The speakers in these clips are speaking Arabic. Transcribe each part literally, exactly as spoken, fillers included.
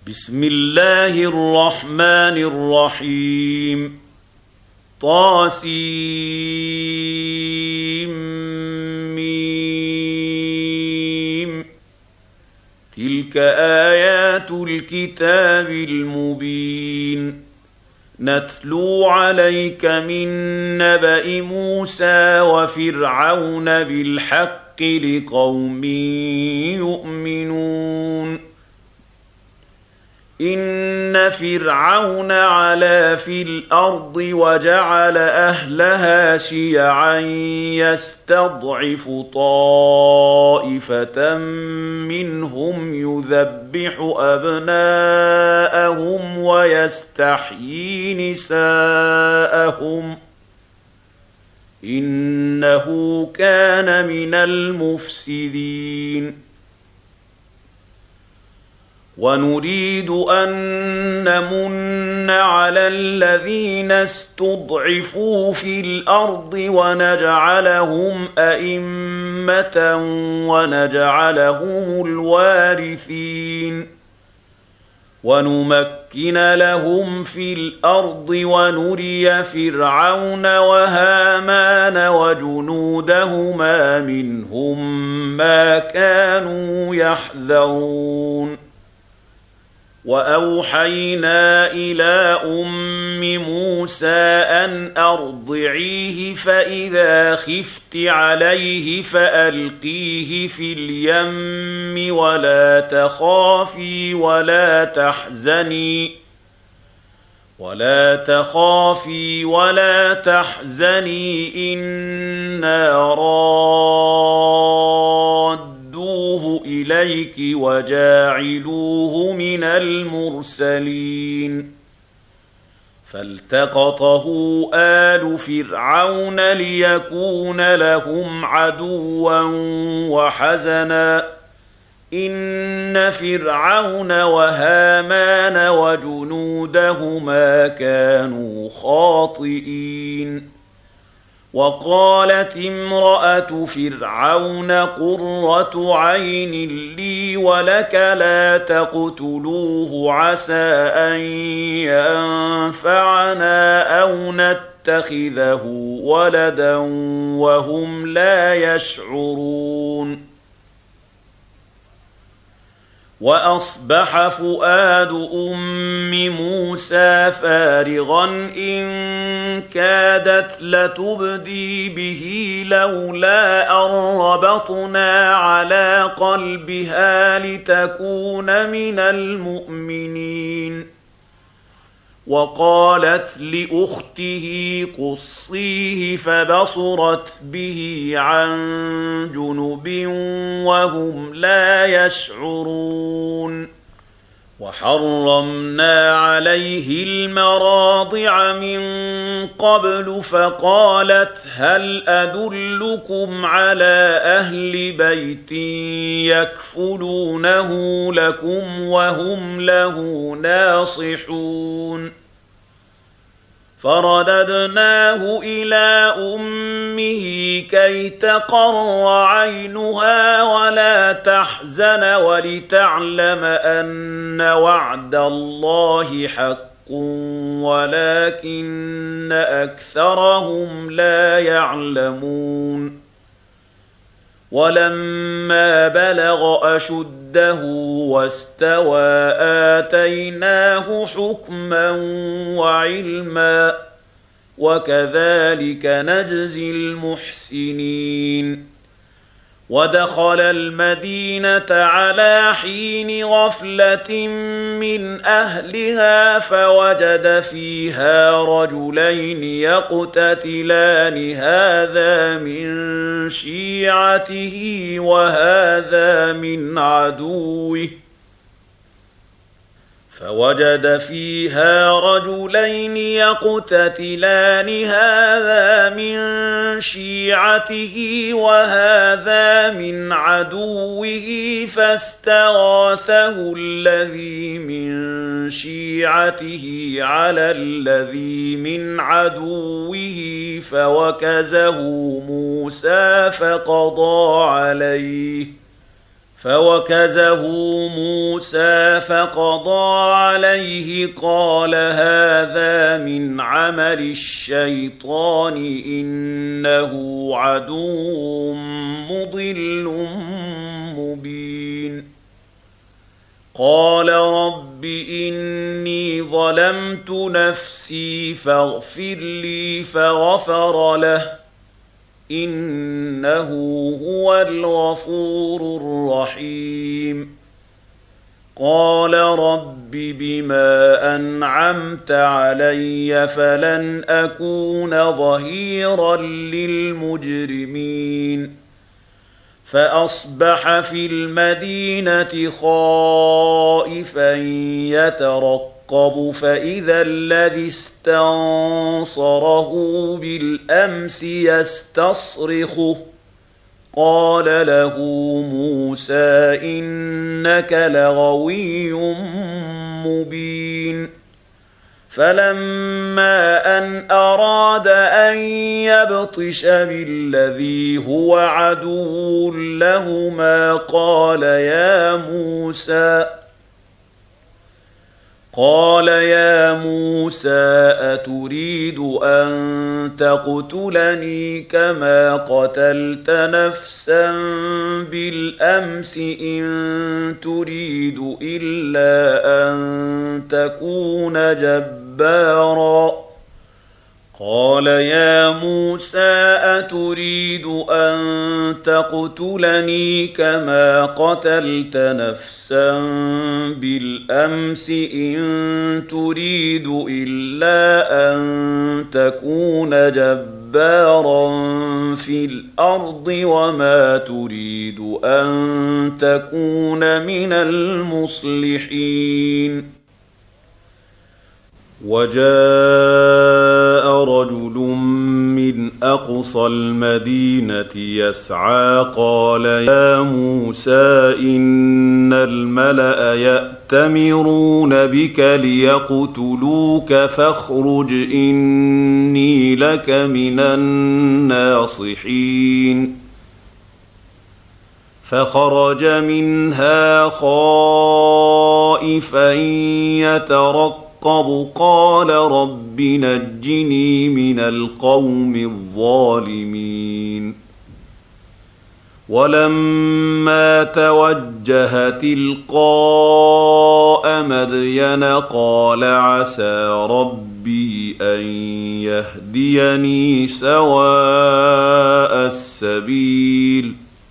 بسم الله الرحمن الرحيم. طاسيم. تلك آيات الكتاب المبين. نتلو عليك من نبأ موسى وفرعون بالحق لقوم يؤمنون. إن فرعون علا في الأرض وجعل أهلها شيعا يستضعف طائفة منهم يذبح أبناءهم ويستحيي نساءهم إنه كان من المفسدين. ونريد أن نمن على الذين استضعفوا في الأرض ونجعلهم أئمة ونجعلهم الوارثين ونمكن لهم في الأرض ونري فرعون وهامان وجنودهما منهم ما كانوا يحذرون. وأوحينا إلى أم موسى أن أرضعيه فإذا خفت عليه فألقيه في اليم ولا تخافي ولا تحزني ولا تخافي ولا تحزني إنا رادوه إليك وجاعلوه من المرسلين. فالتقطه آل فرعون ليكون لهم عدوا وحزنا إن فرعون وهامان وجنودهما كانوا خاطئين. وقالت امرأة فرعون قرة عين لي ولك لا تقتلوه عسى أن ينفعنا أو نتخذه ولدا وهم لا يشعرون. وأصبح فؤاد أم موسى فارغا إن كادت لتبدي به لولا أن ربطنا على قلبها لتكون من المؤمنين. وقالت لأخته قصيه فبصرت به عن جنب وهم لا يشعرون. وحرمنا عليه المراضع من قبل فقالت هل أدلكم على أهل بيت يكفلونه لكم وهم له ناصحون. فرددناه إلى أمه كي تقر عينها ولا تحزن ولتعلم أن وعد الله حق ولكن أكثرهم لا يعلمون. ولما بلغ أشده واستوى آتيناه حكما وعلما وكذلك نجزي المحسنين. ودخل المدينة على حين غفلة من أهلها فوجد فيها رجلين يقتتلان هذا من شيعته وهذا من عدوه فوجد فيها رجلين يقتتلان هذا من شيعته وهذا من عدوه فاستغاثه الذي من شيعته على الذي من عدوه فوكزه موسى فقضى عليه فوكزه موسى فقضى عليه قال هذا من عمل الشيطان إنه عدو مضل مبين قال رب إني ظلمت نفسي فاغفر لي فغفر له إنه هو الغفور الرحيم قال رب بما أنعمت علي فلن أكون ظهيرا للمجرمين فأصبح في المدينة خائفا يترقب فإذا الذي استنصره بالأمس يستصرخه قال له موسى إنك لغوي مبين فلما أن أراد أن يبطش بالذي هو عدو لهما قال يا موسى قال يا موسى أتريد أن تقتلني كما قتلت نفسا بالأمس إن تريد إلا أن تكون جبارا قال يا موسى أتريد أن تقتلني كما قتلت نفسا بالأمس إن تريد إلا أن تكون جبارا في الأرض وما تريد أن تكون من المصلحين وجاء رجل من أقصى المدينة يسعى قال يا موسى إن الملأ يأتمرون بك ليقتلوك فاخرج إني لك من الناصحين فخرج منها خائفا يترقب قال رب نجني من القوم الظالمين ولما توجه تلقاء مدين قال عسى ربي أن يهديني سواء السبيل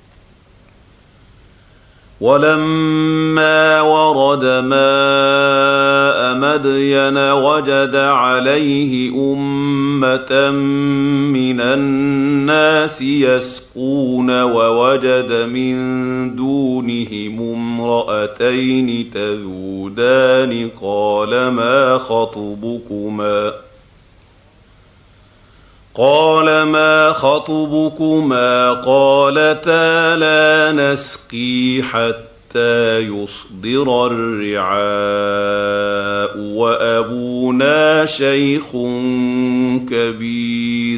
ولما ورد ماء مدين وجد عليه أمة من الناس يسقون ووجد من دونهم امرأتين تذودان قال ما خطبكما قال ما خطبكما قالتا لا نسقي حتى يصدر الرعاء وأبونا شيخ كبير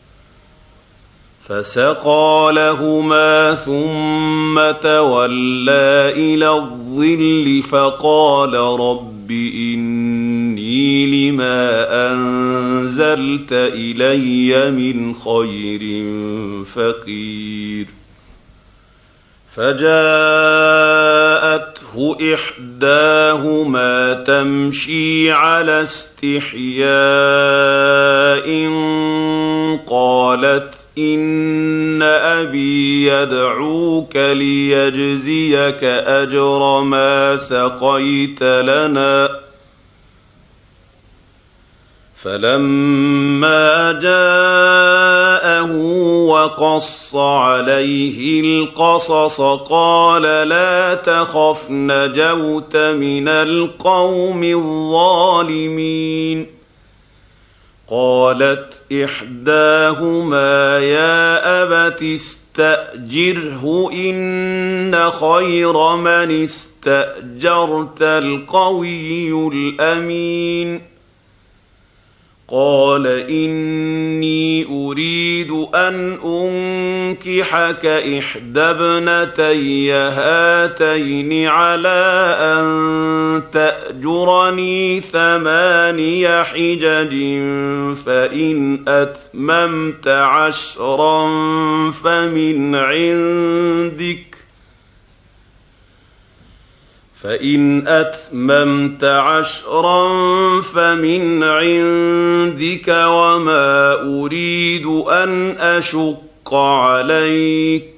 فسقى لهما ثم تولى إلى الظل فقال رب إني لما أنزلت إلي من خير فقير فجاءته إحداهما تمشي على استحياء قالت إن أبي يدعوك ليجزيك أجر ما سقيت لنا فلما جاءه وقص عليه القصص قال لا تخف نجوت من القوم الظالمين قالت إحداهما يا أبت استأجره إن خير من استأجرت القوي الأمين قال إني أريد أن أنكحك إحدى ابنتي هاتين على أن تأجرني ثماني حجج فإن أتممت عشرا فمن عندك فإن أتممت عشرا فمن عندك وما أريد أن أشق عليك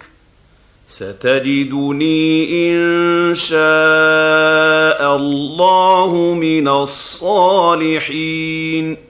ستجدني إن شاء الله من الصالحين